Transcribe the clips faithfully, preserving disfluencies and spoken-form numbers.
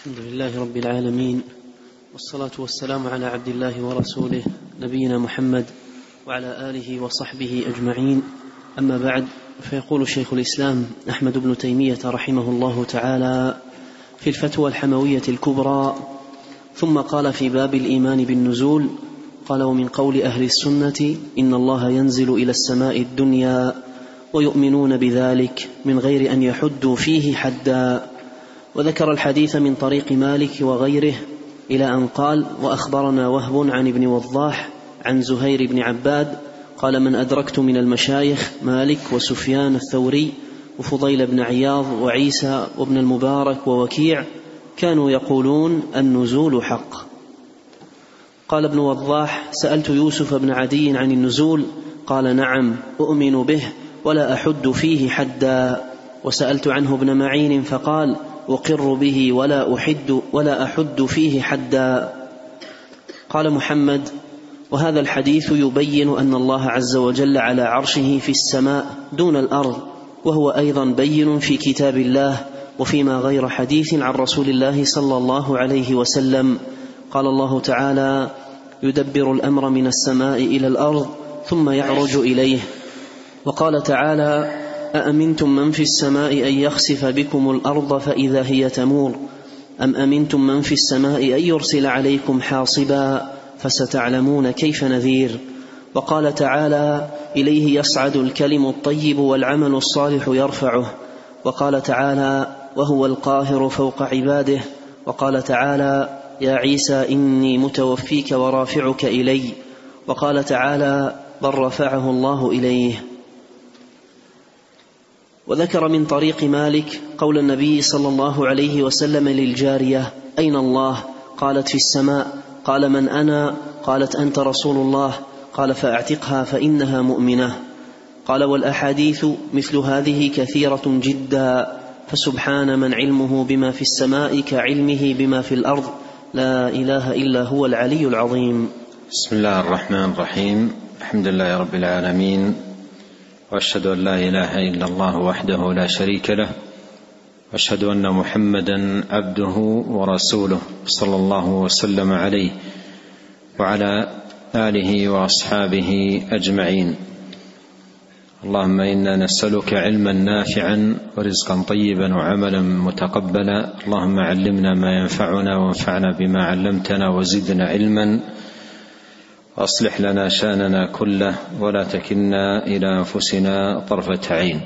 الحمد لله رب العالمين، والصلاة والسلام على عبد الله ورسوله نبينا محمد وعلى آله وصحبه أجمعين. أما بعد، فيقول شيخ الإسلام أحمد بن تيمية رحمه الله تعالى في الفتوى الحموية الكبرى: ثم قال في باب الإيمان بالنزول، قال: ومن قول أهل السنة إن الله ينزل إلى السماء الدنيا ويؤمنون بذلك من غير أن يحدوا فيه حدا. وذكر الحديث من طريق مالك وغيره إلى أن قال: وأخبرنا وهب عن ابن وضاح عن زهير بن عباد قال: من أدركت من المشايخ مالك وسفيان الثوري وفضيل بن عياض وعيسى وابن المبارك ووكيع كانوا يقولون النزول حق. قال ابن وضاح: سألت يوسف بن عدي عن النزول قال: نعم أؤمن به ولا أحد فيه حدا. وسألت عنه ابن معين فقال: أقر به ولا أحد, ولا أحد فيه حدا. قال محمد: وهذا الحديث يبين أن الله عز وجل على عرشه في السماء دون الأرض، وهو أيضا بين في كتاب الله وفيما غير حديث عن رسول الله صلى الله عليه وسلم. قال الله تعالى: يدبر الأمر من السماء إلى الأرض ثم يعرج إليه. وقال تعالى: أأمنتم من في السماء أن يخسف بكم الأرض فإذا هي تمور أم أمنتم من في السماء أن يرسل عليكم حاصبا فستعلمون كيف نذير. وقال تعالى: إليه يصعد الكلم الطيب والعمل الصالح يرفعه. وقال تعالى: وهو القاهر فوق عباده. وقال تعالى: يا عيسى إني متوفيك ورافعك إلي. وقال تعالى: بل رفعه الله إليه. وذكر من طريق مالك قول النبي صلى الله عليه وسلم للجارية: أين الله؟ قالت: في السماء. قال: من أنا؟ قالت: أنت رسول الله. قال: فأعتقها فإنها مؤمنة. قال: والأحاديث مثل هذه كثيرة جدا، فسبحان من علمه بما في السماء كعلمه بما في الأرض، لا إله إلا هو العلي العظيم. بسم الله الرحمن الرحيم. الحمد لله رب العالمين، وأشهد أن لا إله إلا الله وحده لا شريك له، وأشهد أن محمدا عبده ورسوله صلى الله وسلم عليه وعلى آله وأصحابه أجمعين. اللهم إنا نسألك علما نافعا ورزقا طيبا وعملا متقبلا. اللهم علمنا ما ينفعنا وانفعنا بما علمتنا وزدنا علما، وأصلح لنا شأننا كله ولا تكلنا إلى أنفسنا طرفة عين.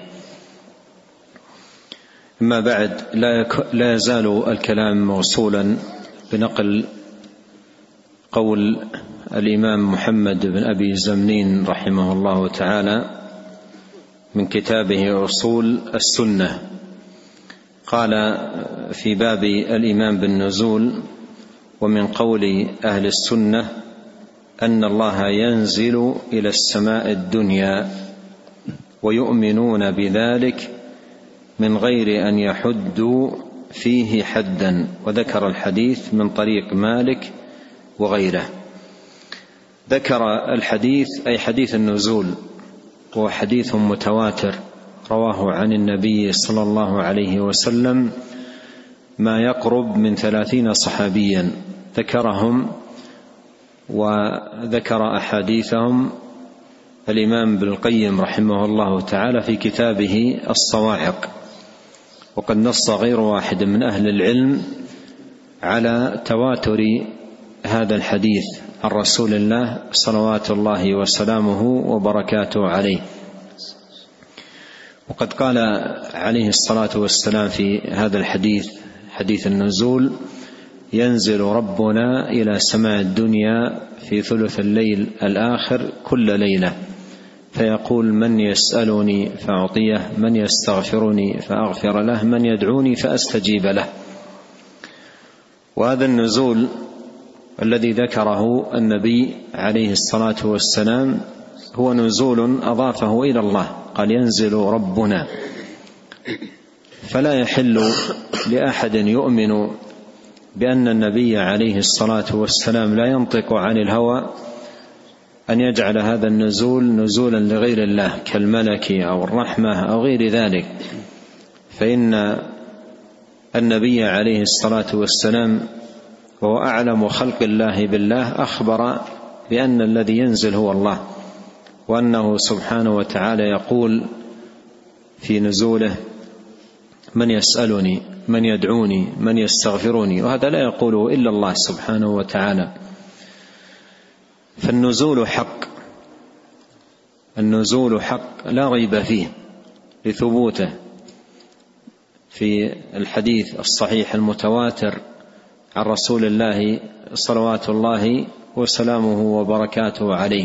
أما بعد، لا يزال الكلام موصولا بنقل قول الإمام محمد بن أبي زمنين رحمه الله تعالى من كتابه أصول السنة. قال في باب الإيمان بالنزول: ومن قول أهل السنة أن الله ينزل إلى السماء الدنيا ويؤمنون بذلك من غير أن يحدوا فيه حدا. وذكر الحديث من طريق مالك وغيره. ذكر الحديث أي حديث النزول، وهو حديث متواتر رواه عن النبي صلى الله عليه وسلم ما يقرب من ثلاثين صحابيا ذكرهم، وذكر أحاديثهم الإمام ابن القيم رحمه الله تعالى في كتابه الصواعق. وقد نص غير واحد من أهل العلم على تواتر هذا الحديث عن رسول الله صلوات الله وسلامه وبركاته عليه. وقد قال عليه الصلاة والسلام في هذا الحديث، حديث النزول: ينزل ربنا إلى سماء الدنيا في ثلث الليل الآخر كل ليلة، فيقول: من يسألني فأعطيه، من يستغفرني فأغفر له، من يدعوني فأستجيب له. وهذا النزول الذي ذكره النبي عليه الصلاة والسلام هو نزول أضافه إلى الله، قال: ينزل ربنا. فلا يحل لأحد يؤمن بأن النبي عليه الصلاة والسلام لا ينطق عن الهوى أن يجعل هذا النزول نزولا لغير الله كالملك أو الرحمة أو غير ذلك، فإن النبي عليه الصلاة والسلام وهو أعلم خلق الله بالله أخبر بأن الذي ينزل هو الله، وأنه سبحانه وتعالى يقول في نزوله: من يسألني، من يدعوني، من يستغفرني، وهذا لا يقوله إلا الله سبحانه وتعالى. فالنزول حق، النزول حق لا ريب فيه لثبوته في الحديث الصحيح المتواتر عن رسول الله صلوات الله وسلامه وبركاته عليه.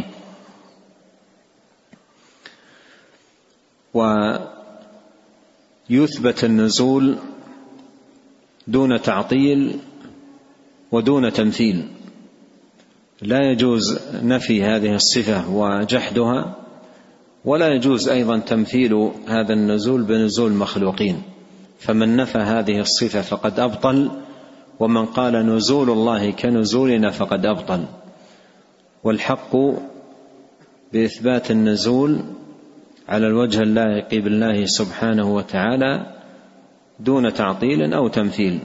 ويثبت النزول دون تعطيل ودون تمثيل، لا يجوز نفي هذه الصفة وجحدها، ولا يجوز أيضا تمثيل هذا النزول بنزول مخلوقين. فمن نفى هذه الصفة فقد أبطل، ومن قال نزول الله كنزولنا فقد أبطل. والحق بإثبات النزول على الوجه اللائق بالله سبحانه وتعالى دون تعطيل أو تمثيل،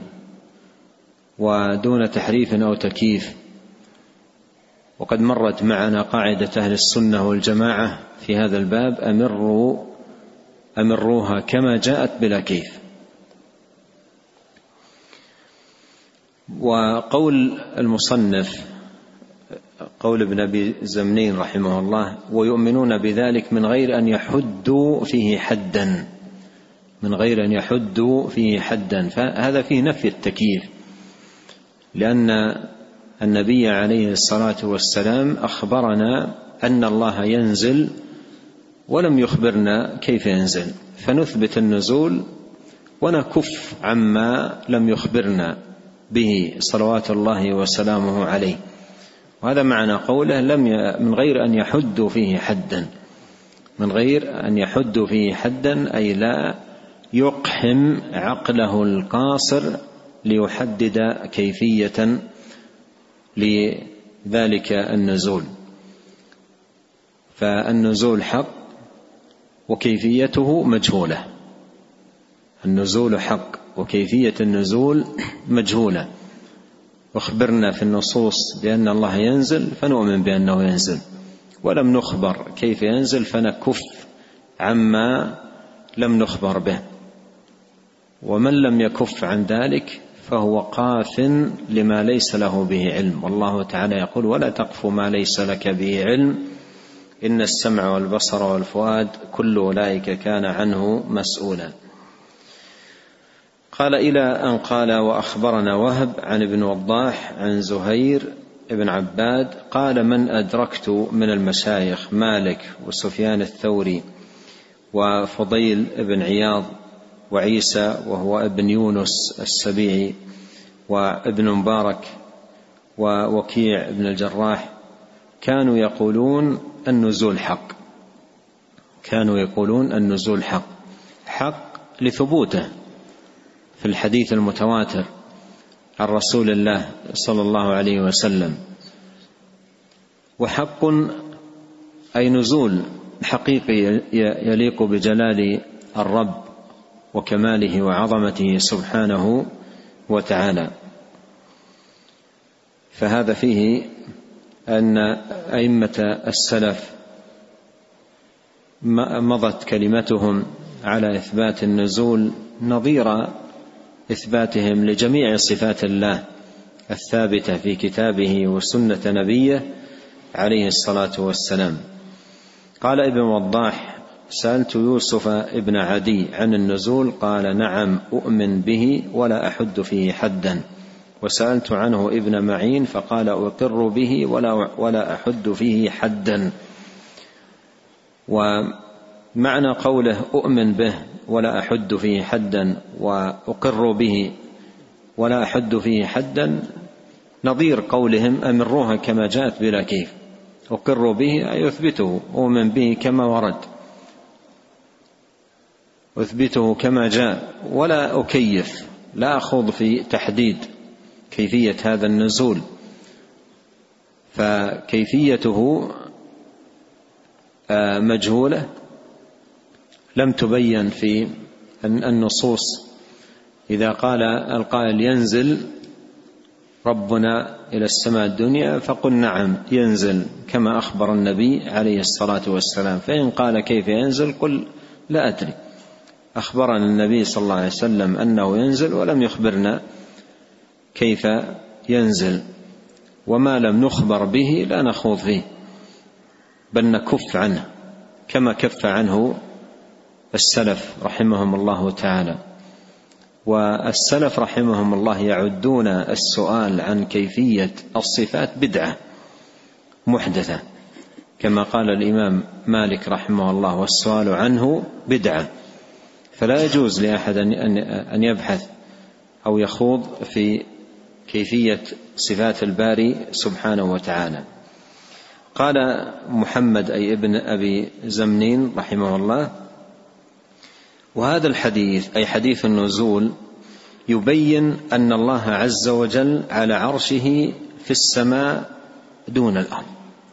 ودون تحريف أو تكييف. وقد مرت معنا قاعدة أهل السنة والجماعة في هذا الباب: أمروا أمروها كما جاءت بلا كيف. وقول المصنف قول ابن أبي زمنين رحمه الله: ويؤمنون بذلك من غير أن يحدوا فيه حدا، من غير أن يحدوا فيه حدا، فهذا فيه نفي التكييف، لأن النبي عليه الصلاة والسلام أخبرنا أن الله ينزل ولم يخبرنا كيف ينزل، فنثبت النزول ونكف عما لم يخبرنا به صلوات الله وسلامه عليه. وهذا معنى قوله لم ي... من غير أن يحدوا فيه حدا، من غير أن يحدوا فيه حدا أي لا يقحم عقله القاصر ليحدد كيفية لذلك النزول. فالنزول حق وكيفيته مجهولة، النزول حق وكيفية النزول مجهولة. أخبرنا في النصوص بأن الله ينزل فنؤمن بأنه ينزل، ولم نخبر كيف ينزل فنكف عما لم نخبر به. ومن لم يكف عن ذلك فهو قاف لما ليس له به علم. والله تعالى يقول: ولا تقف ما ليس لك به علم إن السمع والبصر والفؤاد كل أولئك كان عنه مسؤولا. قال: إلى أن قال: وأخبرنا وهب عن ابن وضاح عن زهير بن عباد قال: من أدركت من المشايخ مالك وسفيان الثوري وفضيل بن عياض وعيسى وهو ابن يونس السبيعي وابن مبارك ووكيع بن الجراح كانوا يقولون النزول حق، كانوا يقولون النزول حق، حق لثبوته في الحديث المتواتر عن رسول الله صلى الله عليه وسلم. وحق أي نزول حقيقي يليق بجلال الرب وكماله وعظمته سبحانه وتعالى. فهذا فيه أن أئمة السلف مضت كلمتهم على إثبات النزول نظير إثباتهم لجميع صفات الله الثابتة في كتابه وسنة نبيه عليه الصلاة والسلام. قال ابن وضاح: سألت يوسف ابن عدي عن النزول قال: نعم أؤمن به ولا أحد فيه حدا. وسألت عنه ابن معين فقال: أقر به ولا, ولا أحد فيه حدا. ومعنى قوله أؤمن به ولا أحد فيه حدا وأقر به ولا أحد فيه حدا نظير قولهم: أمروها كما جاءت بلا كيف. أقر به أي أثبته، أؤمن به كما ورد، أثبته كما جاء، ولا أكيف، لا أخوض في تحديد كيفية هذا النزول، فكيفيته مجهولة لم تبين في النصوص إذا قال القائل ينزل ربنا إلى السماء الدنيا فقل نعم ينزل كما أخبر النبي عليه الصلاة والسلام. فإن قال كيف ينزل قل لا أدري، أخبرنا النبي صلى الله عليه وسلم أنه ينزل ولم يخبرنا كيف ينزل، وما لم نخبر به لا نخوض فيه بل نكف عنه كما كف عنه السلف رحمهم الله تعالى. والسلف رحمهم الله يعدون السؤال عن كيفية الصفات بدعة محدثة، كما قال الإمام مالك رحمه الله والسؤال عنه بدعة، فلا يجوز لأحد أن يبحث أو يخوض في كيفية صفات الباري سبحانه وتعالى. قال محمد أي ابن أبي زمنين رحمه الله: وهذا الحديث أي حديث النزول يبين أن الله عز وجل على عرشه في السماء دون الأرض،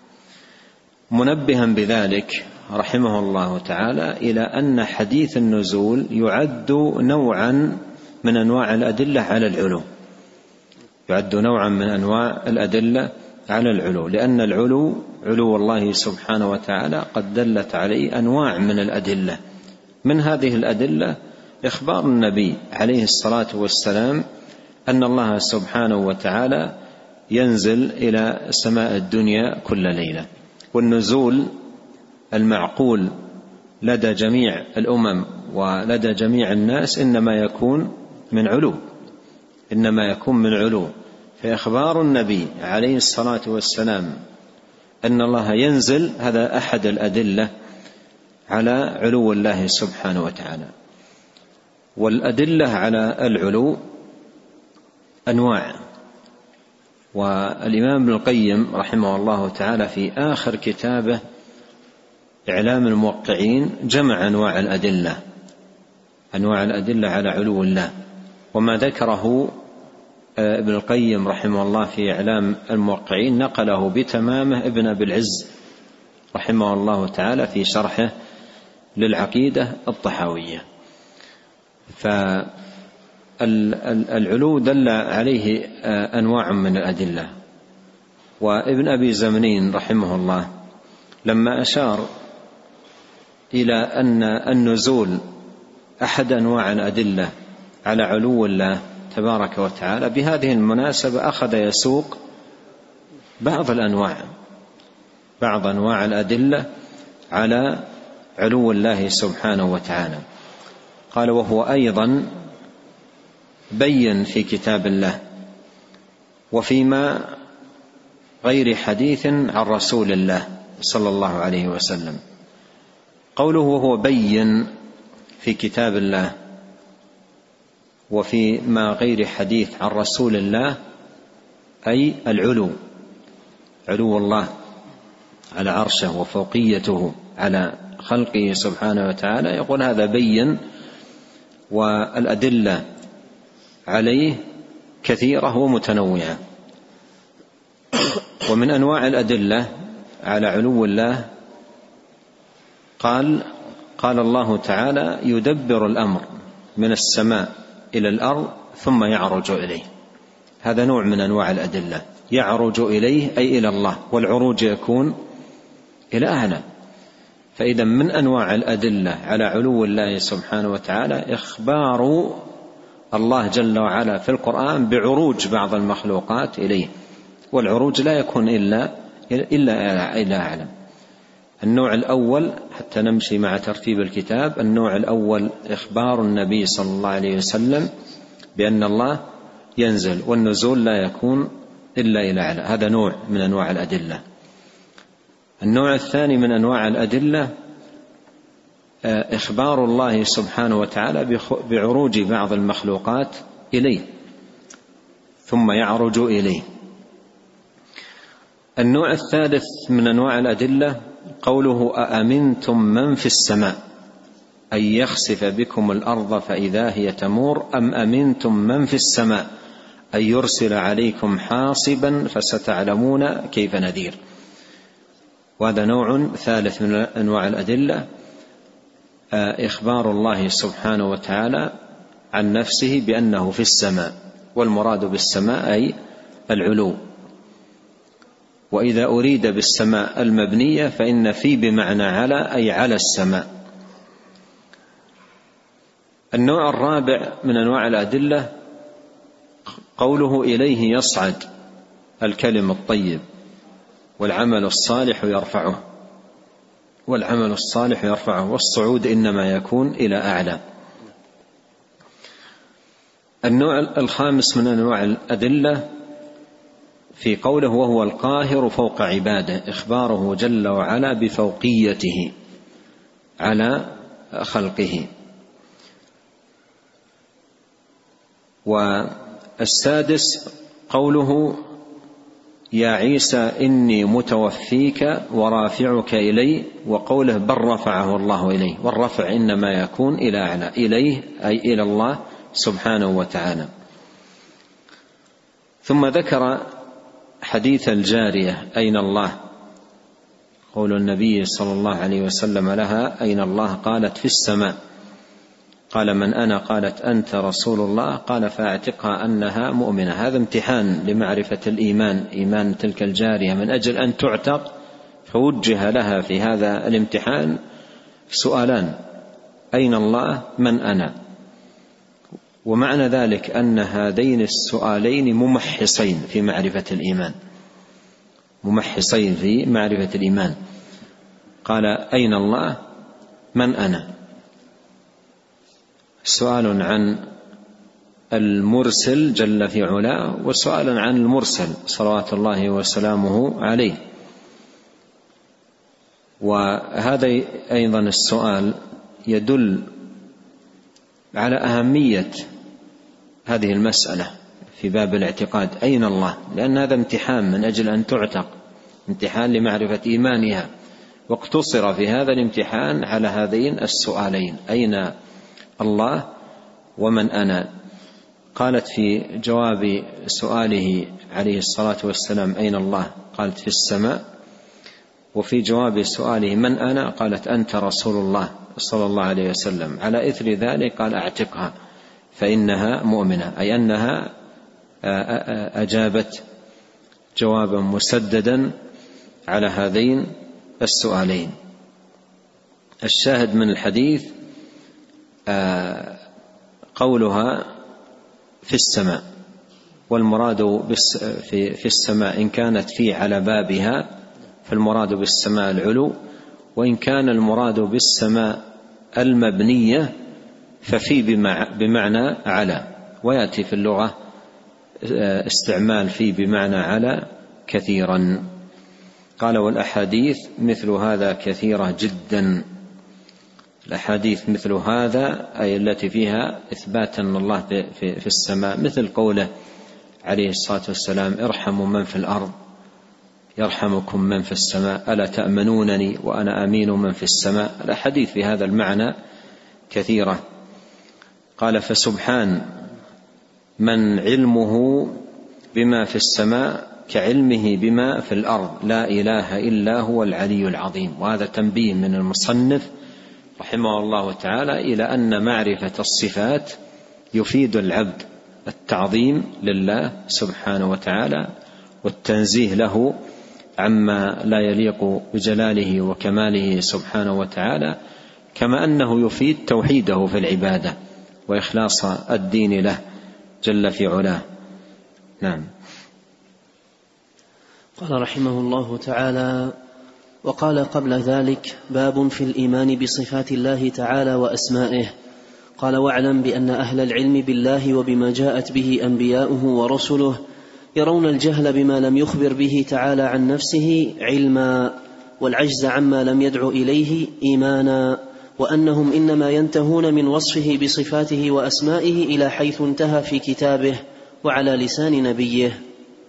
منبها بذلك رحمه الله تعالى إلى أن حديث النزول يعد نوعا من أنواع الأدلة على العلو، يعد نوعا من أنواع الأدلة على العلو، لأن العلو علو الله سبحانه وتعالى قد دلت عليه أنواع من الأدلة. من هذه الأدلة إخبار النبي عليه الصلاة والسلام أن الله سبحانه وتعالى ينزل إلى سماء الدنيا كل ليلة، والنزول المعقول لدى جميع الأمم ولدى جميع الناس إنما يكون من علو، إنما يكون من علو. فإخبار النبي عليه الصلاة والسلام أن الله ينزل هذا أحد الأدلة على علو الله سبحانه وتعالى. والأدلة على العلو أنواع، والإمام ابن القيم رحمه الله تعالى في آخر كتابه إعلام الموقعين جمع أنواع الأدلة أنواع الأدلة على علو الله، وما ذكره ابن القيم رحمه الله في إعلام الموقعين نقله بتمامه ابن أبي العز رحمه الله تعالى في شرحه للعقيدة الطحاوية. فالعلو دل عليه أنواع من الأدلة. وابن أبي زمنين رحمه الله لما أشار إلى أن النزول أحد أنواع الأدلة على علو الله تبارك وتعالى، بهذه المناسبة أخذ يسوق بعض الأنواع بعض أنواع الأدلة على علو الله سبحانه وتعالى. قال: وهو أيضا بين في كتاب الله وفيما غير حديث عن رسول الله صلى الله عليه وسلم. قوله وهو بين في كتاب الله وفيما غير حديث عن رسول الله أي العلو، علو الله على عرشه وفوقيته على خلقه سبحانه وتعالى. يقول هذا بين، والأدلة عليه كثيرة ومتنوعة. ومن أنواع الأدلة على علو الله قال قال الله تعالى: يدبر الأمر من السماء إلى الأرض ثم يعرج إليه. هذا نوع من أنواع الأدلة، يعرج إليه أي إلى الله، والعروج يكون إلى أعلى. فإذا من أنواع الأدلة على علو الله سبحانه وتعالى إخبار الله جل وعلا في القرآن بعروج بعض المخلوقات إليه، والعروج لا يكون إلا إلا إلى أعلى. النوع الأول حتى نمشي مع ترتيب الكتاب، النوع الأول إخبار النبي صلى الله عليه وسلم بأن الله ينزل، والنزول لا يكون إلا إلى أعلى، هذا نوع من أنواع الأدلة. النوع الثاني من أنواع الأدلة إخبار الله سبحانه وتعالى بعروج بعض المخلوقات إليه ثم يعرج إليه. النوع الثالث من أنواع الأدلة قوله: أأمنتم من في السماء أن يخسف بكم الأرض فإذا هي تمور أم أمنتم من في السماء أن يرسل عليكم حاصبا فستعلمون كيف نذير. وهذا نوع ثالث من أنواع الأدلة، إخبار الله سبحانه وتعالى عن نفسه بأنه في السماء، والمراد بالسماء أي العلو. وإذا أريد بالسماء المبنية فإن في بمعنى على أي على السماء. النوع الرابع من أنواع الأدلة قوله إليه يصعد الكلم الطيب والعمل الصالح يرفعه، والعمل الصالح يرفعه، والصعود إنما يكون إلى أعلى. النوع الخامس من أنواع الأدلة في قوله وهو القاهر فوق عباده، إخباره جل وعلا بفوقيته على خلقه. والسادس قوله يا عيسى إني متوفيك ورافعك إلي، وقوله بل رفعه الله إليه، والرفع إنما يكون إلى أعلى، إليه أي إلى الله سبحانه وتعالى. ثم ذكر حديث الجارية أين الله، قول النبي صلى الله عليه وسلم لها أين الله، قالت في السماء. قال من أنا، قالت أنت رسول الله، قال فاعتقها أنها مؤمنة. هذا امتحان لمعرفة الإيمان، إيمان تلك الجارية، من أجل أن تعتق فوجه لها في هذا الامتحان سؤالان: أين الله؟ من أنا؟ ومعنى ذلك أن هذين السؤالين ممحصين في معرفة الإيمان، ممحصين في معرفة الإيمان. قال أين الله؟ من أنا؟ سؤال عن المرسل جل في علاه، وسؤال عن المرسل صلوات الله وسلامه عليه. وهذا أيضا السؤال يدل على أهمية هذه المسألة في باب الاعتقاد، أين الله؟ لأن هذا امتحان من أجل أن تعتق، امتحان لمعرفة إيمانها، واقتصر في هذا الامتحان على هذين السؤالين: أين الله ومن أنا؟ قالت في جواب سؤاله عليه الصلاة والسلام أين الله؟ قالت في السماء. وفي جواب سؤاله من أنا؟ قالت أنت رسول الله صلى الله عليه وسلم. على إثر ذلك قال أعتقها فإنها مؤمنة، أي أنها أجابت جوابا مسددا على هذين السؤالين. الشاهد من الحديث قولها في السماء، والمراد في السماء إن كانت في على بابها فالمراد بالسماء العلو، وإن كان المراد بالسماء المبنية ففي بمعنى على. ويأتي في اللغة استعمال في بمعنى على كثيرا. قال والأحاديث مثل هذا كثيرة جدا. الأحاديث مثل هذا أي التي فيها إثبات أن الله في السماء، مثل قوله عليه الصلاة والسلام ارحموا من في الأرض يرحمكم من في السماء، ألا تأمنونني وأنا أمين من في السماء. الأحاديث في هذا المعنى كثيرة. قال فسبحان من علمه بما في السماء كعلمه بما في الأرض، لا إله إلا هو العلي العظيم. وهذا تنبيه من المصنف رحمه الله تعالى إلى أن معرفة الصفات يفيد العبد التعظيم لله سبحانه وتعالى والتنزيه له عما لا يليق بجلاله وكماله سبحانه وتعالى، كما أنه يفيد توحيده في العبادة وإخلاص الدين له جل في علاه. نعم. قال رحمه الله تعالى: وقال قبل ذلك: باب في الإيمان بصفات الله تعالى وأسمائه. قال: واعلم بأن أهل العلم بالله وبما جاءت به أنبياؤه ورسله يرون الجهل بما لم يخبر به تعالى عن نفسه علما، والعجز عما لم يدع إليه إيمانا، وأنهم إنما ينتهون من وصفه بصفاته وأسمائه إلى حيث انتهى في كتابه وعلى لسان نبيه.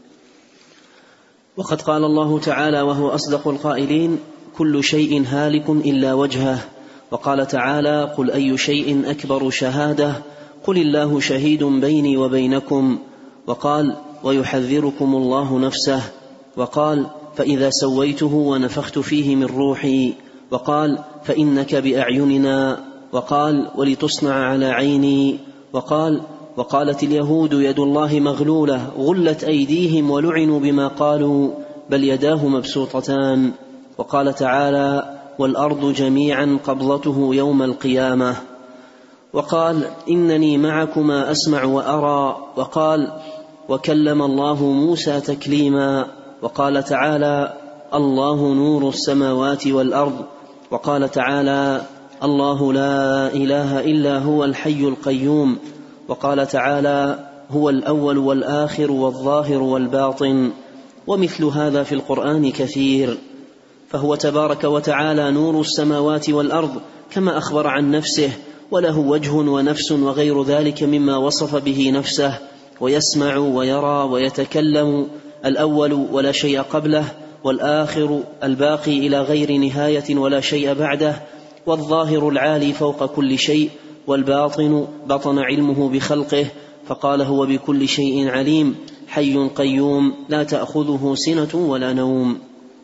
وقد قال الله تعالى وهو أصدق القائلين: كل شيء هالك إلا وجهه. وقال تعالى: قل أي شيء أكبر شهادة؟ قل الله شهيد بيني وبينكم. وقال: ويحذركم الله نفسه. وقال: فإذا سويته ونفخت فيه من روحي. وقال: فإنك بأعيننا. وقال: ولتصنع على عيني. وقال: وقالت اليهود يد الله مغلولة غلت أيديهم ولعنوا بما قالوا بل يداه مبسوطتان. وقال تعالى: والأرض جميعا قبضته يوم القيامة. وقال: إنني معكما أسمع وأرى. وقال: وكلم الله موسى تكليما. وقال تعالى: الله نور السماوات والأرض. وقال تعالى: الله لا إله إلا هو الحي القيوم. وقال تعالى: هو الأول والآخر والظاهر والباطن. ومثل هذا في القرآن كثير. فهو تبارك وتعالى نور السماوات والأرض كما أخبر عن نفسه، وله وجه ونفس وغير ذلك مما وصف به نفسه، ويسمع ويرى ويتكلم، الأول ولا شيء قبله، والآخر الباقي إلى غير نهاية ولا شيء بعده، والظاهر العالي فوق كل شيء، والباطن بطن علمه بخلقه، فقال: هو بكل شيء عليم، حي قيوم لا تأخذه سنة ولا نوم.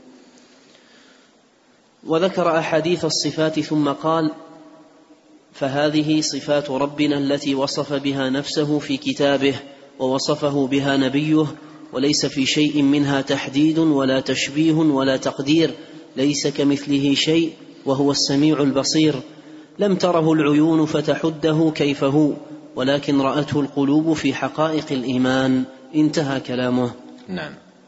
وذكر أحاديث الصفات ثم قال: فهذه صفات ربنا التي وصف بها نفسه في كتابه ووصفه بها نبيه، وليس في شيء منها تحديد ولا تشبيه ولا تقدير، ليس كمثله شيء وهو السميع البصير، لم تره العيون فتحده كيف هو، ولكن رأته القلوب في حقائق الإيمان. انتهى كلامه. نعم.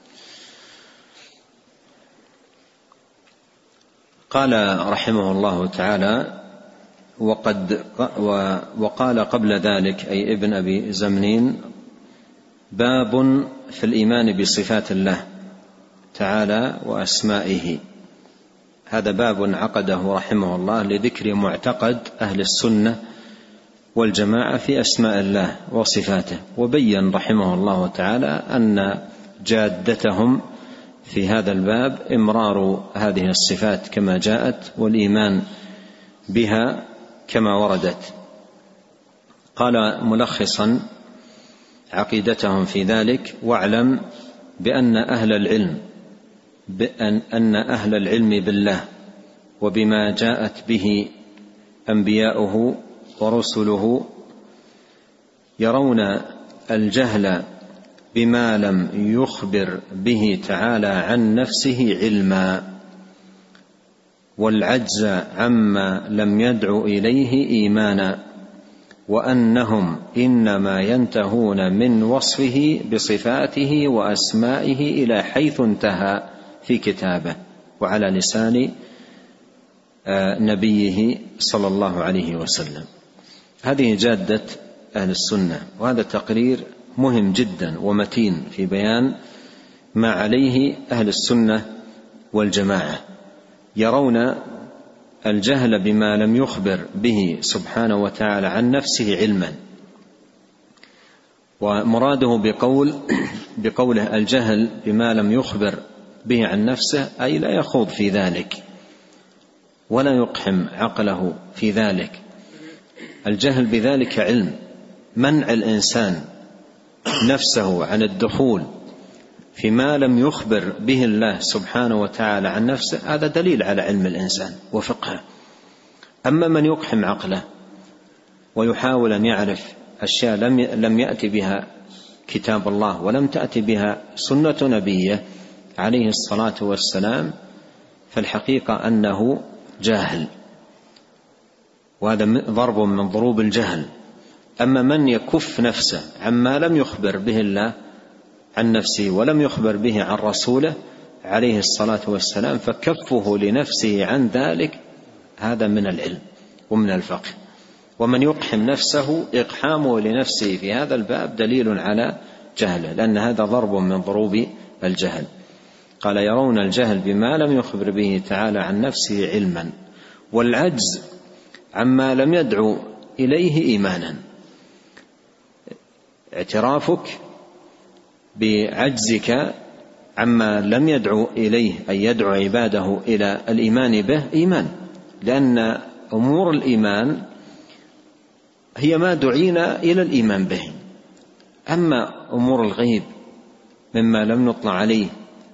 قال رحمه الله تعالى: وقد وقال قبل ذلك، أي ابن أبي زمنين: باب في الإيمان بصفات الله تعالى وأسمائه. هذا باب عقده رحمه الله لذكر معتقد أهل السنة والجماعة في أسماء الله وصفاته، وبين رحمه الله تعالى أن جادتهم في هذا الباب إمرار هذه الصفات كما جاءت والإيمان بها كما وردت. قال ملخصا عقيدتهم في ذلك: واعلم بأن أهل العلم بأن أن أهل العلم بالله وبما جاءت به أنبياؤه ورسله يرون الجهل بما لم يخبر به تعالى عن نفسه علما، والعجز عما لم يدع إليه إيمانا، وأنهم إنما ينتهون من وصفه بصفاته وأسمائه إلى حيث انتهى في كتابه وعلى لسان نبيه صلى الله عليه وسلم. هذه جادة أهل السنة، وهذا تقرير مهم جدا ومتين في بيان ما عليه أهل السنة والجماعة. يرون الجهل بما لم يخبر به سبحانه وتعالى عن نفسه علما، ومراده بقول بقوله الجهل بما لم يخبر به عن نفسه أي لا يخوض في ذلك ولا يقحم عقله في ذلك. الجهل بذلك علم. منع الإنسان نفسه عن الدخول فيما لم يخبر به الله سبحانه وتعالى عن نفسه هذا دليل على علم الإنسان وفقهه. أما من يقحم عقله ويحاول أن يعرف أشياء لم يأتي بها كتاب الله ولم تأتي بها سنة نبيه عليه الصلاة والسلام، فالحقيقة أنه جاهل، وهذا ضرب من ضروب الجهل. أما من يكف نفسه عما لم يخبر به الله عن نفسه ولم يخبر به عن رسوله عليه الصلاة والسلام، فكفه لنفسه عن ذلك هذا من العلم ومن الفقه. ومن يقحم نفسه إقحامه لنفسه في هذا الباب دليل على جهله، لأن هذا ضرب من ضروب الجهل. قال: يرون الجهل بما لم يخبر به تعالى عن نفسه علما، والعجز عما لم يدعو إليه إيمانا. اعترافك بعجزك عما لم يدعو إليه أي يدعو عباده إلى الإيمان به إيمان، لأن أمور الإيمان هي ما دعينا إلى الإيمان به. أما أمور الغيب مما لم نطلع عليه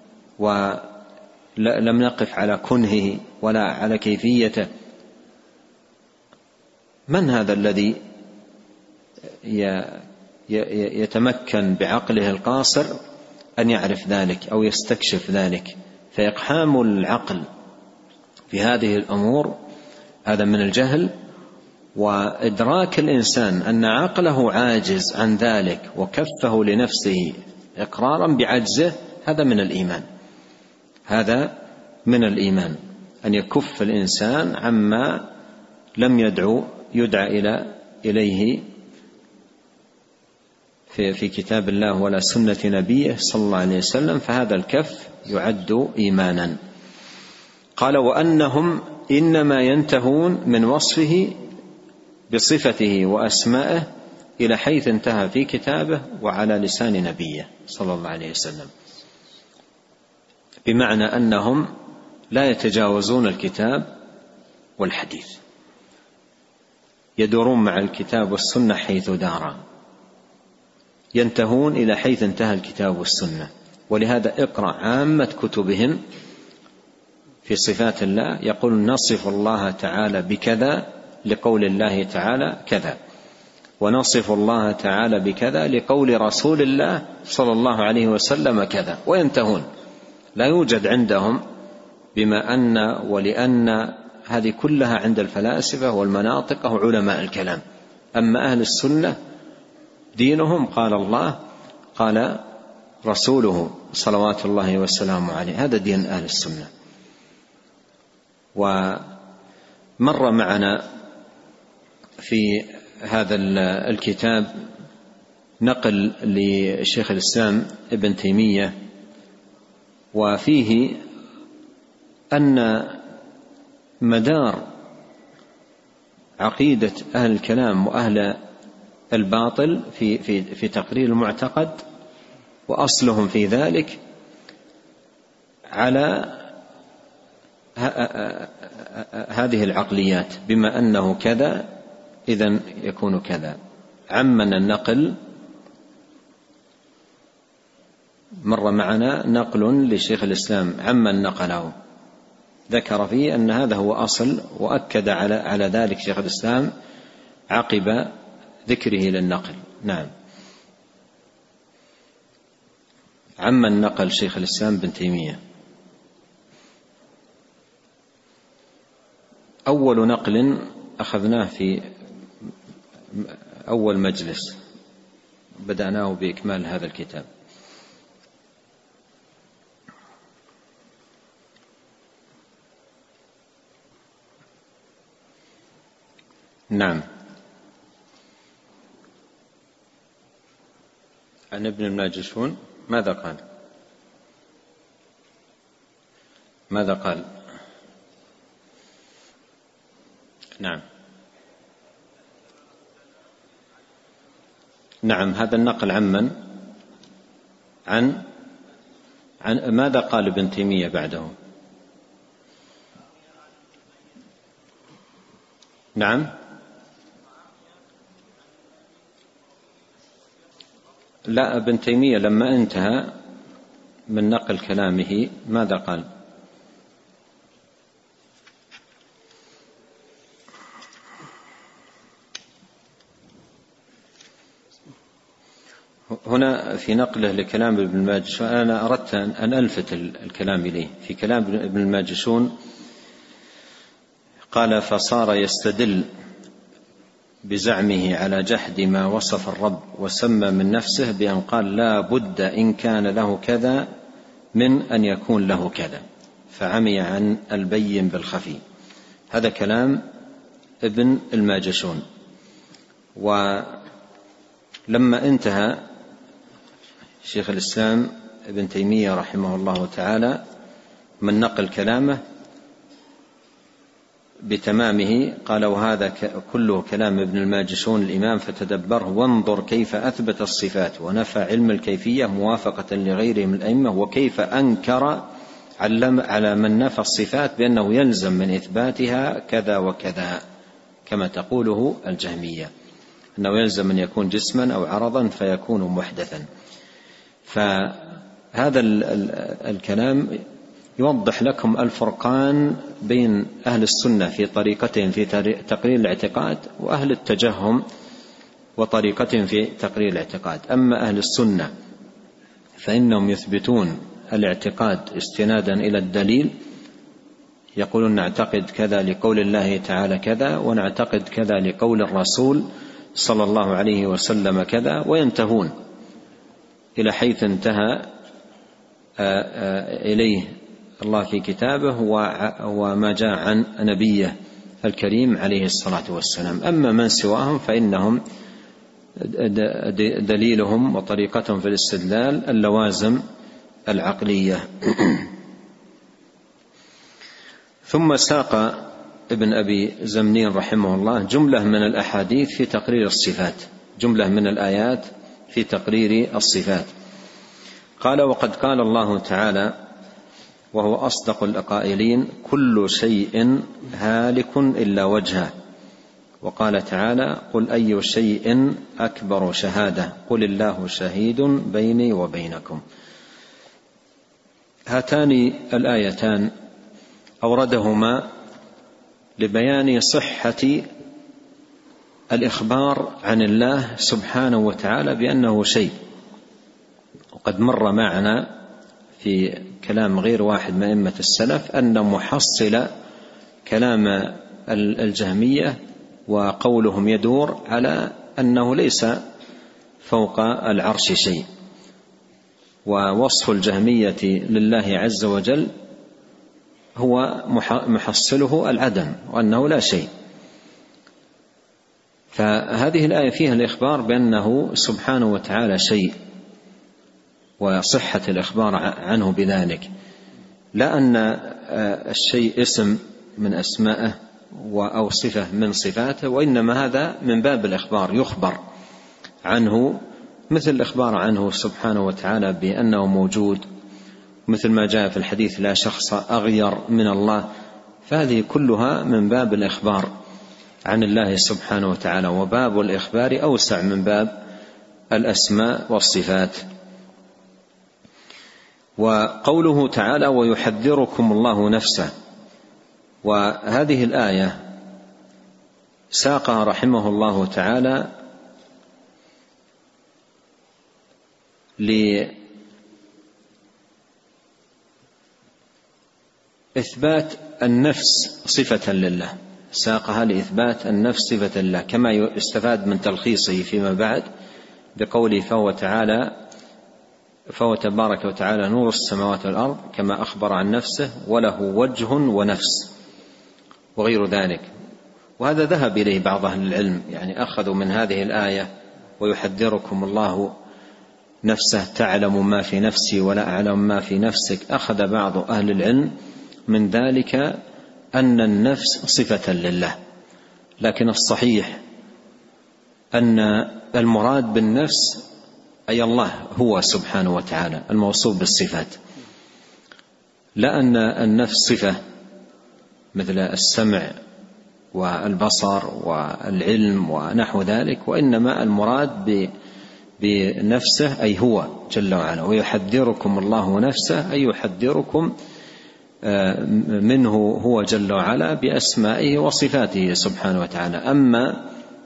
ولم نقف على كنهه ولا على كيفيته، من هذا الذي يتمكن بعقله القاصر أن يعرف ذلك أو يستكشف ذلك. فإقحام العقل في هذه الأمور هذا من الجهل، وإدراك الإنسان أن عقله عاجز عن ذلك وكفه لنفسه إقرارا بعجزه هذا من الإيمان. هذا من الإيمان أن يكف الإنسان عما لم يدعو يدعى إلى إليه في, في كتاب الله ولا سنة نبيه صلى الله عليه وسلم، فهذا الكف يعد إيمانا. قال وأنهم إنما ينتهون من وصفه بصفته وأسمائه إلى حيث انتهى في كتابه وعلى لسان نبيه صلى الله عليه وسلم، بمعنى أنهم لا يتجاوزون الكتاب والحديث، يدورون مع الكتاب والسنة حيث دارا، ينتهون إلى حيث انتهى الكتاب والسنة. ولهذا اقرأ عامة كتبهم في صفات الله يقول نصف الله تعالى بكذا لقول الله تعالى كذا، ونصف الله تعالى بكذا لقول رسول الله صلى الله عليه وسلم كذا، وينتهون. لا يوجد عندهم بما أن ولأن هذه كلها عند الفلاسفة والمناطق وعلماء الكلام. أما أهل السنة دينهم قال الله قال رسوله صلوات الله وسلامه عليه، هذا دين أهل السنة. ومر معنا في هذا الكتاب نقل لشيخ الإسلام ابن تيمية، وفيه أن مدار عقيدة أهل الكلام وأهل الباطل في, في, في تقرير المعتقد وأصلهم في ذلك على هذه العقليات، بما أنه كذا إذن يكون كذا. عمن النقل مر معنا نقل لشيخ الإسلام عمن نقله، ذكر فيه أن هذا هو أصل، وأكد على, على ذلك شيخ الإسلام عقب ذكره للنقل. نعم. عمن نقل شيخ الإسلام بن تيمية. أول نقل أخذناه في أول مجلس بدأناه بإكمال هذا الكتاب. نعم. عن ابن الماجشون ماذا قال؟ ماذا قال؟ نعم نعم هذا النقل عمن عن عن ماذا قال ابن تيمية بعده؟ نعم لا، ابن تيمية لما انتهى من نقل كلامه ماذا قال؟ هنا في نقله لكلام ابن الماجشون أنا أردت أن ألفت الكلام إليه. في كلام ابن الماجشون قال فصار يستدل بزعمه على جحد ما وصف الرب وسمى من نفسه بأن قال لا بد إن كان له كذا من أن يكون له كذا، فعمي عن البين بالخفي. هذا كلام ابن الماجشون. ولما انتهى شيخ الإسلام ابن تيمية رحمه الله تعالى من نقل كلامه بتمامه قال وهذا كله كلام ابن الماجشون الإمام فتدبره وانظر كيف أثبت الصفات ونفى علم الكيفية موافقة لغيره من الأئمة، وكيف أنكر على من نفى الصفات بأنه يلزم من إثباتها كذا وكذا كما تقوله الجهمية، أنه يلزم أن يكون جسما أو عرضا فيكون محدثا. فهذا الكلام يوضح لكم الفرقان بين أهل السنة في طريقتهم في تقرير الاعتقاد وأهل التجهم وطريقتهم في تقرير الاعتقاد. أما أهل السنة فإنهم يثبتون الاعتقاد استنادا إلى الدليل، يقولون نعتقد كذا لقول الله تعالى كذا، ونعتقد كذا لقول الرسول صلى الله عليه وسلم كذا، وينتهون إلى حيث انتهى إليه الله في كتابه وما جاء عن نبيه الكريم عليه الصلاة والسلام. أما من سواهم فإنهم دليلهم وطريقتهم في الاستدلال اللوازم العقلية. ثم ساق ابن أبي زمنين رحمه الله جملة من الأحاديث في تقرير الصفات، جملة من الآيات في تقرير الصفات. قال: وقد قال الله تعالى وهو أصدق القائلين: كل شيء هالك إلا وجهه. وقال تعالى: قل أي شيء أكبر شهادة قل الله شهيد بيني وبينكم. هاتان الآيتان أوردهما لبيان صحة الإخبار عن الله سبحانه وتعالى بأنه شيء. وقد مر معنا في كلام غير واحد من أئمة السلف أن محصل كلام الجهمية وقولهم يدور على أنه ليس فوق العرش شيء، ووصف الجهمية لله عز وجل هو محصله العدم وأنه لا شيء. فهذه الآية فيها الإخبار بأنه سبحانه وتعالى شيء وصحة الإخبار عنه بذلك، لا أن الشيء اسم من أسمائه أو صفة من صفاته، وإنما هذا من باب الإخبار، يخبر عنه مثل الإخبار عنه سبحانه وتعالى بأنه موجود، مثل ما جاء في الحديث: لا شخص أغير من الله. فهذه كلها من باب الإخبار عن الله سبحانه وتعالى، وباب الإخبار أوسع من باب الأسماء والصفات. وقوله تعالى: ويحذركم الله نفسه، وهذه الآية ساقها رحمه الله تعالى لإثبات النفس صفة لله، ساقها لإثبات النفس صفة لله، كما يستفاد من تلخيصه فيما بعد بقوله: فهو تعالى فهو تبارك وتعالى نور السماوات والأرض كما أخبر عن نفسه وله وجه ونفس وغير ذلك. وهذا ذهب إليه بعض أهل العلم، يعني أخذوا من هذه الآية: ويحذركم الله نفسه تعلم ما في نفسي ولا أعلم ما في نفسك. أخذ بعض أهل العلم من ذلك أن النفس صفة لله، لكن الصحيح أن المراد بالنفس أي الله هو سبحانه وتعالى الموصوف بالصفات، لا أن النفس صفة مثل السمع والبصر والعلم ونحو ذلك، وإنما المراد بنفسه أي هو جل وعلا. ويحذركم الله نفسه أي يحذركم منه هو جل وعلا بأسمائه وصفاته سبحانه وتعالى. أما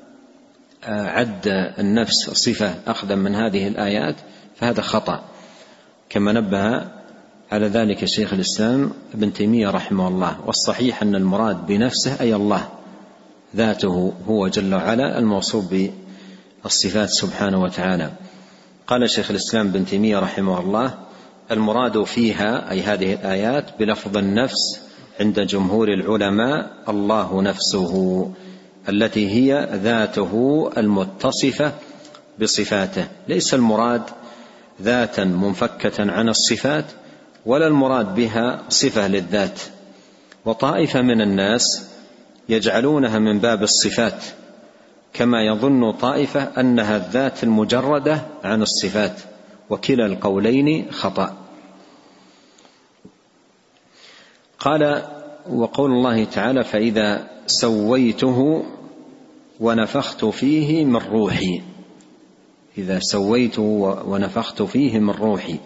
عد النفس صفة أخذا من هذه الآيات فهذا خطأ، كما نبه على ذلك شيخ الإسلام ابن تيمية رحمه الله. والصحيح أن المراد بنفسه أي الله ذاته هو جل وعلا الموصوف بالصفات سبحانه وتعالى. قال شيخ الإسلام ابن تيمية رحمه الله: المراد فيها أي هذه الآيات بلفظ النفس عند جمهور العلماء الله نفسه التي هي ذاته المتصفة بصفاته، ليس المراد ذاتا منفكة عن الصفات، ولا المراد بها صفة للذات. وطائفة من الناس يجعلونها من باب الصفات، كما يظن طائفة أنها الذات المجردة عن الصفات، وكلا القولين خطأ. قال: وقول الله تعالى: فإذا سويته ونفخت فيه من روحي. إذا سويته ونفخت فيه من روحي.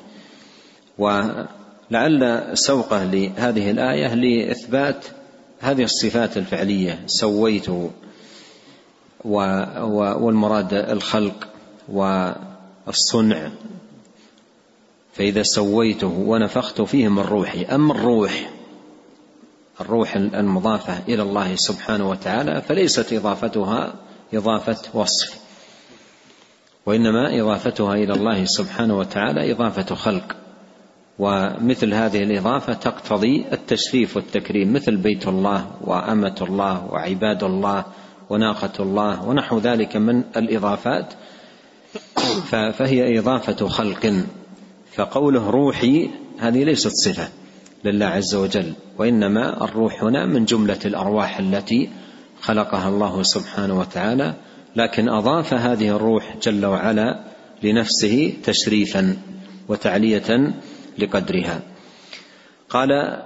ولعل سوقه لهذه الآية لإثبات هذه الصفات الفعلية: سويته والمراد الخلق والصنع، فإذا سويته ونفخت فيه من روحي. أما الروح الروح المضافة إلى الله سبحانه وتعالى فليست إضافتها إضافة وصف، وإنما إضافتها إلى الله سبحانه وتعالى إضافة خلق، ومثل هذه الإضافة تقتضي التشريف والتكريم، مثل بيت الله وأمة الله وعباد الله وناقة الله ونحو ذلك من الإضافات، فهي إضافة خلق. فقوله روحي هذه ليست صفة لله عز وجل، وإنما الروح هنا من جملة الأرواح التي خلقها الله سبحانه وتعالى، لكن أضاف هذه الروح جل وعلا لنفسه تشريفا وتعلية لقدرها. قال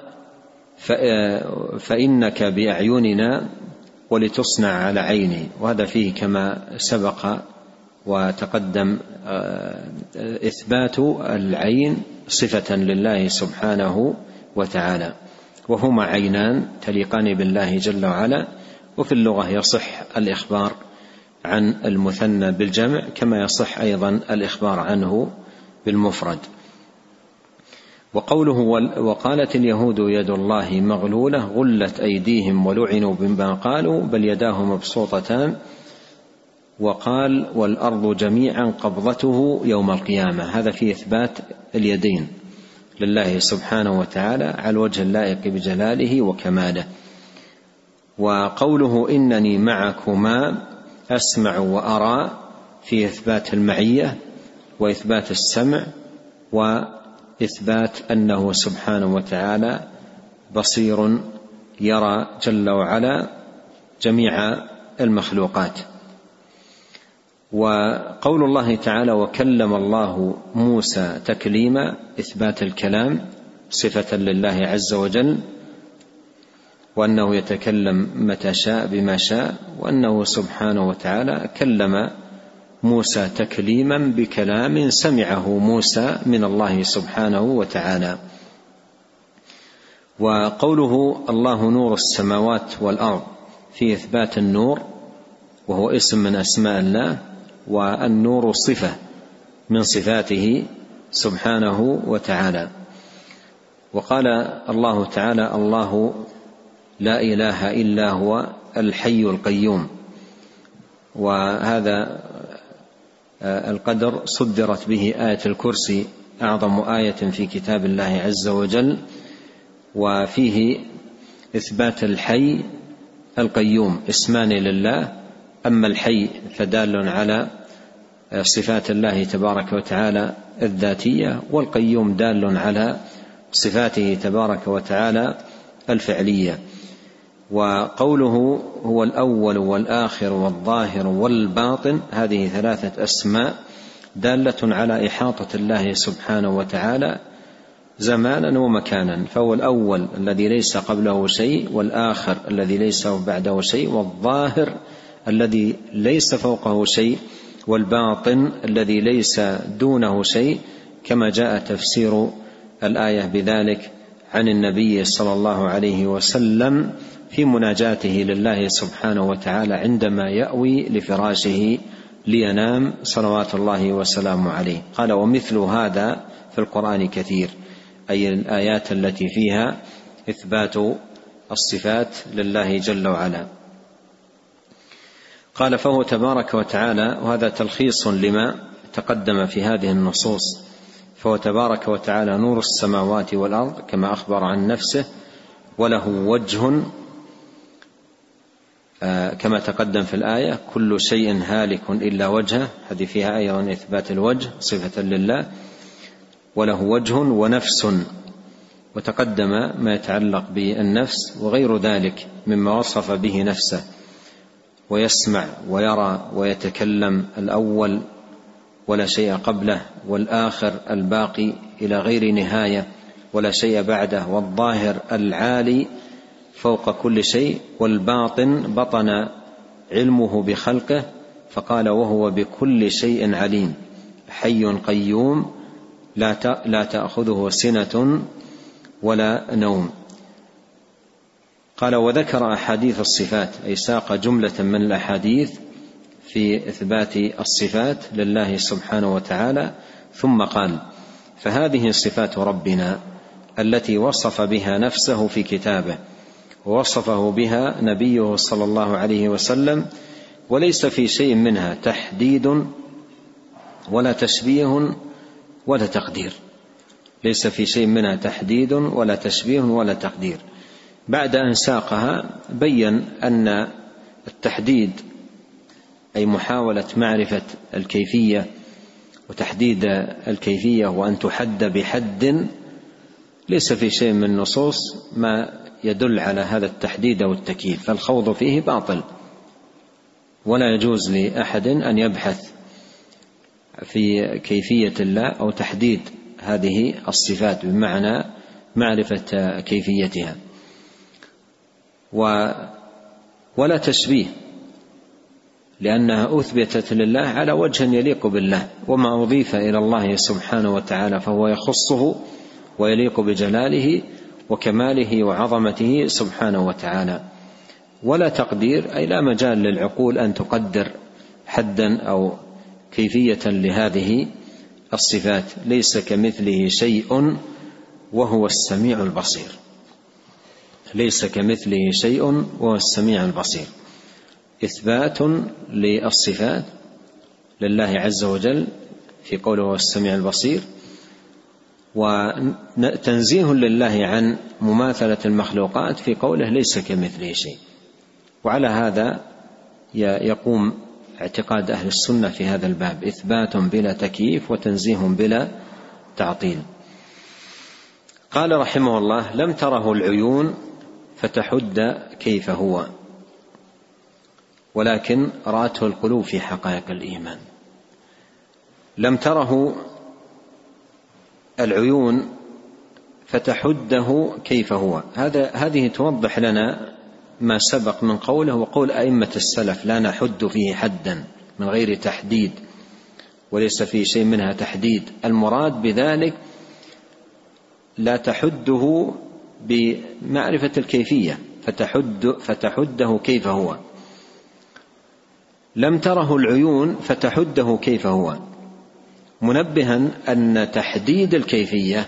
فإنك بأعيننا ولتصنع على عيني، وهذا فيه كما سبق وتقدم إثبات العين صفة لله سبحانه وتعالى، وهما عينان تليقان بالله جل وعلا، وفي اللغة يصح الإخبار عن المثنى بالجمع كما يصح أيضا الإخبار عنه بالمفرد. وقوله وقالت اليهود يد الله مغلولة غلت أيديهم ولعنوا بما قالوا بل يداه مبسوطتان، وقال والأرض جميعا قبضته يوم القيامة، هذا في إثبات اليدين لله سبحانه وتعالى على الوجه اللائق بجلاله وكماله. وقوله إنني معكما أسمع وأرى في إثبات المعية وإثبات السمع وإثبات أنه سبحانه وتعالى بصير يرى جل وعلا جميع المخلوقات. وقول الله تعالى وكلم الله موسى تكليما إثبات الكلام صفة لله عز وجل، وأنه يتكلم متى شاء بما شاء، وأنه سبحانه وتعالى كلم موسى تكليما بكلام سمعه موسى من الله سبحانه وتعالى. وقوله الله نور السماوات والأرض في إثبات النور، وهو اسم من أسماء الله، والنور صفة من صفاته سبحانه وتعالى. وقال الله تعالى الله لا إله إلا هو الحي القيوم، وهذا القدر صدرت به آية الكرسي أعظم آية في كتاب الله عز وجل، وفيه إثبات الحي القيوم اسمان لله، أما الحي فدال على صفات الله تبارك وتعالى الذاتية، والقيوم دال على صفاته تبارك وتعالى الفعلية. وقوله هو الأول والآخر والظاهر والباطن، هذه ثلاثة أسماء دالة على إحاطة الله سبحانه وتعالى زمانا ومكانا، فهو الأول الذي ليس قبله شيء، والآخر الذي ليس بعده شيء، والظاهر الذي ليس فوقه شيء، والباطن الذي ليس دونه شيء، كما جاء تفسير الآية بذلك عن النبي صلى الله عليه وسلم في مناجاته لله سبحانه وتعالى عندما يأوي لفراشه لينام صلوات الله وسلامه عليه. قال ومثل هذا في القرآن كثير، أي الآيات التي فيها إثبات الصفات لله جل وعلا. قال فهو تبارك وتعالى، وهذا تلخيص لما تقدم في هذه النصوص، فهو تبارك وتعالى نور السماوات والأرض كما أخبر عن نفسه، وله وجه كما تقدم في الآية كل شيء هالك إلا وجهه، هذه فيها أيضا إثبات الوجه صفة لله، وله وجه ونفس، وتقدم ما يتعلق بالنفس وغير ذلك مما وصف به نفسه، ويسمع ويرى ويتكلم الأول ولا شيء قبله، والآخر الباقي إلى غير نهاية ولا شيء بعده، والظاهر العالي فوق كل شيء، والباطن بطن علمه بخلقه، فقال وهو بكل شيء عليم حي قيوم لا تأخذه سنة ولا نوم. قال وذكر أحاديث الصفات، أي ساق جملة من الأحاديث في إثبات الصفات لله سبحانه وتعالى، ثم قال: فهذه صفات ربنا التي وصف بها نفسه في كتابه ووصفه بها نبيه صلى الله عليه وسلم، وليس في شيء منها تحديد ولا تشبيه ولا تقدير. ليس في شيء منها تحديد ولا تشبيه ولا تقدير. بعد أن ساقها بين أن التحديد أي محاولة معرفة الكيفية وتحديد الكيفية وأن تحد بحد، ليس في شيء من النصوص ما يدل على هذا التحديد أو التكييف، فالخوض فيه باطل، ولا يجوز لأحد أن يبحث في كيفية الله أو تحديد هذه الصفات بمعنى معرفة كيفيتها. ولا تشبيه، لأنها أثبتت لله على وجه يليق بالله، وما أضيف إلى الله سبحانه وتعالى فهو يخصه ويليق بجلاله وكماله وعظمته سبحانه وتعالى. ولا تقدير، أي لا مجال للعقول أن تقدر حدا أو كيفية لهذه الصفات. ليس كمثله شيء وهو السميع البصير. ليس كمثله شيء وهو السميع البصير. إثبات للصفات لله عز وجل في قوله هو السميع البصير، وتنزيه لله عن مماثلة المخلوقات في قوله ليس كمثله شيء. وعلى هذا يقوم اعتقاد أهل السنة في هذا الباب: إثبات بلا تكييف وتنزيه بلا تعطيل. قال رحمه الله: لم تره العيون فتحد كيف هو، ولكن رأته القلوب في حقائق الإيمان. لم تره العيون فتحده كيف هو، هذا هذه توضح لنا ما سبق من قوله وقول أئمة السلف: لا نحد فيه حدا من غير تحديد، وليس في شيء منها تحديد. المراد بذلك لا تحده بمعرفة الكيفية، فتحد فتحده كيف هو. لم تره العيون فتحده كيف هو، منبها أن تحديد الكيفية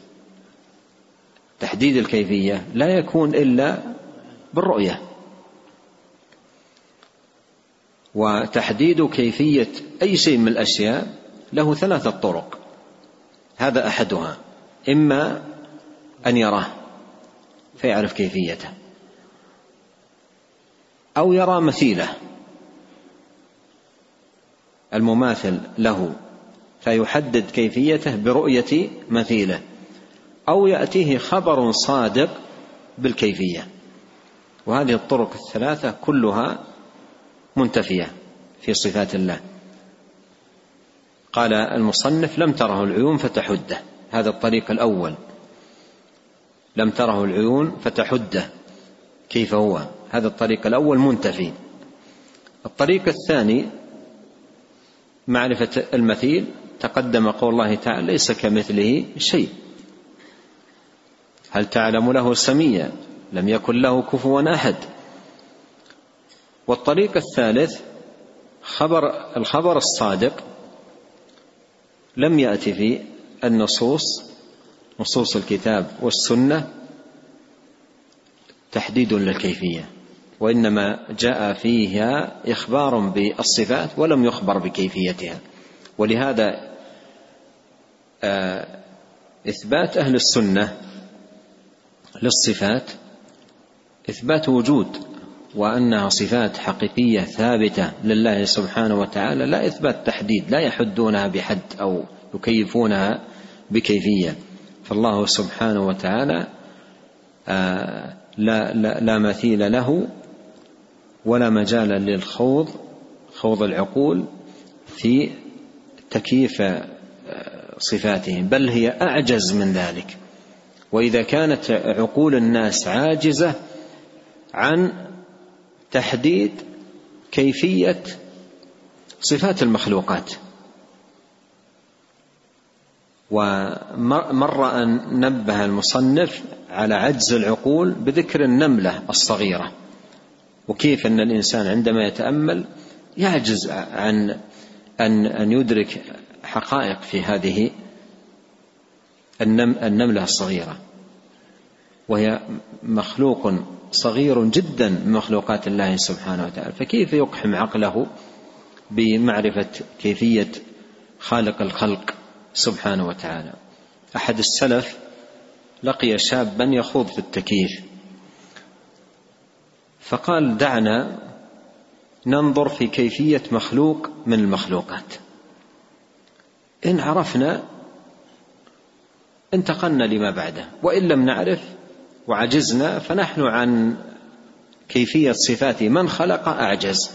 تحديد الكيفية لا يكون إلا بالرؤية. وتحديد كيفية أي شيء من الأشياء له ثلاثة طرق، هذا أحدها: إما أن يراه فيعرف كيفيته، أو يرى مثيله المماثل له فيحدد كيفيته برؤية مثيله، أو يأتيه خبر صادق بالكيفية. وهذه الطرق الثلاثة كلها منتفية في صفات الله. قال المصنف: لم تره العيون فتحده، هذا الطريق الأول. لم تره العيون فتحده كيف هو، هذا الطريق الأول منتفي. الطريق الثاني معرفة المثيل، تقدم قول الله تعالى: ليس كمثله شيء، هل تعلم له سميا، لم يكن له كفوا أحد. والطريق الثالث خبر الخبر الصادق، لم يأتي في النصوص نصوص الكتاب والسنة تحديد للكيفية، وإنما جاء فيها إخبار بالصفات ولم يخبر بكيفيتها. ولهذا إثبات أهل السنة للصفات إثبات وجود، وأنها صفات حقيقية ثابتة لله سبحانه وتعالى، لا إثبات تحديد، لا يحدونها بحد أو يكيفونها بكيفية. فالله سبحانه وتعالى لا, لا, لا مثيل له، ولا مجال للخوض خوض العقول في تكييف صفاته، بل هي أعجز من ذلك. وإذا كانت عقول الناس عاجزة عن تحديد كيفية صفات المخلوقات، ومر أن نبه المصنف على عجز العقول بذكر النملة الصغيرة، وكيف أن الإنسان عندما يتأمل يعجز عن أن أن يدرك حقائق في هذه النملة الصغيرة، وهي مخلوق صغير جدا من مخلوقات الله سبحانه وتعالى، فكيف يقحم عقله بمعرفة كيفية خالق الخلق سبحانه وتعالى؟ أحد السلف لقي شابا يخوض في التكييف، فقال دعنا ننظر في كيفية مخلوق من المخلوقات، إن عرفنا انتقلنا لما بعده، وإن لم نعرف وعجزنا فنحن عن كيفية صفات من خلق أعجز.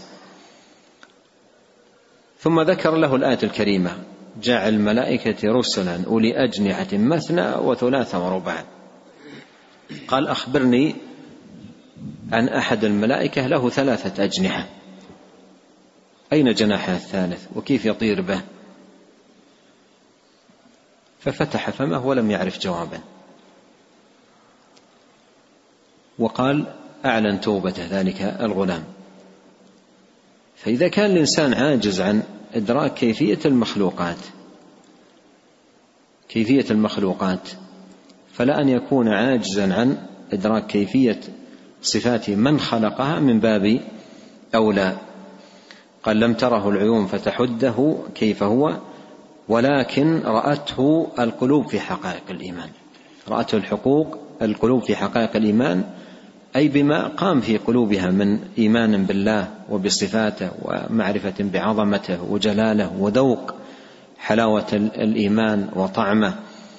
ثم ذكر له الآية الكريمة: جعل الملائكة رسلا أولي أجنحة مثنى وثلاث ورباع. قال: أخبرني عن أحد الملائكة له ثلاثة أجنحة، أين جناحه الثالث وكيف يطير به؟ ففتح فمه ولم يعرف جوابا، وقال: أعلن توبة ذلك الغلام. فإذا كان الإنسان عاجز عن إدراك كيفية المخلوقات كيفية المخلوقات فلا أن يكون عاجزا عن إدراك كيفية صفات من خلقها من باب أولى. قال: لم تره العيون فتحده كيف هو، ولكن رأته القلوب في حقائق الإيمان. رأته الحقوق القلوب في حقائق الإيمان، أي بما قام في قلوبها من إيمان بالله وبصفاته ومعرفة بعظمته وجلاله وذوق حلاوة الإيمان وطعمه.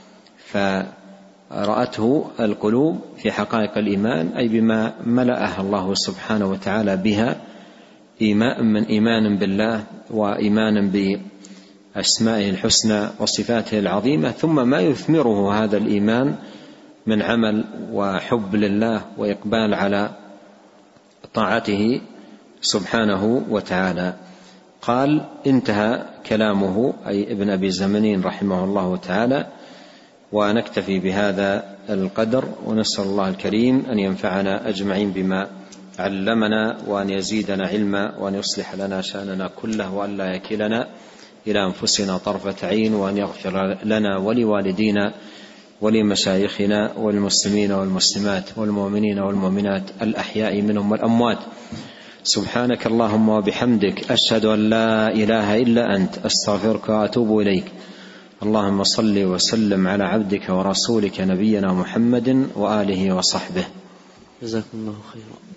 فرأته القلوب في حقائق الإيمان، أي بما ملأها الله سبحانه وتعالى بها من إيمان بالله وإيمان بأسمائه الحسنى وصفاته العظيمة، ثم ما يثمره هذا الإيمان من عمل وحب لله وإقبال على طاعته سبحانه وتعالى. قال: انتهى كلامه، أي ابن أبي زمنين رحمه الله تعالى. ونكتفي بهذا القدر، ونسأل الله الكريم أن ينفعنا أجمعين بما علمنا، وأن يزيدنا علما، وأن يصلح لنا شأننا كله، وأن لا يكلنا إلى أنفسنا طرفة عين، وأن يغفر لنا ولوالدينا ولمشايخنا والمسلمين والمسلمات والمؤمنين والمؤمنات الأحياء منهم والأموات. سبحانك اللهم وبحمدك، أشهد أن لا إله إلا أنت، أستغفرك وأتوب إليك. اللهم صل وسلم على عبدك ورسولك نبينا محمد وآله وصحبه. جزاكم الله خيرا.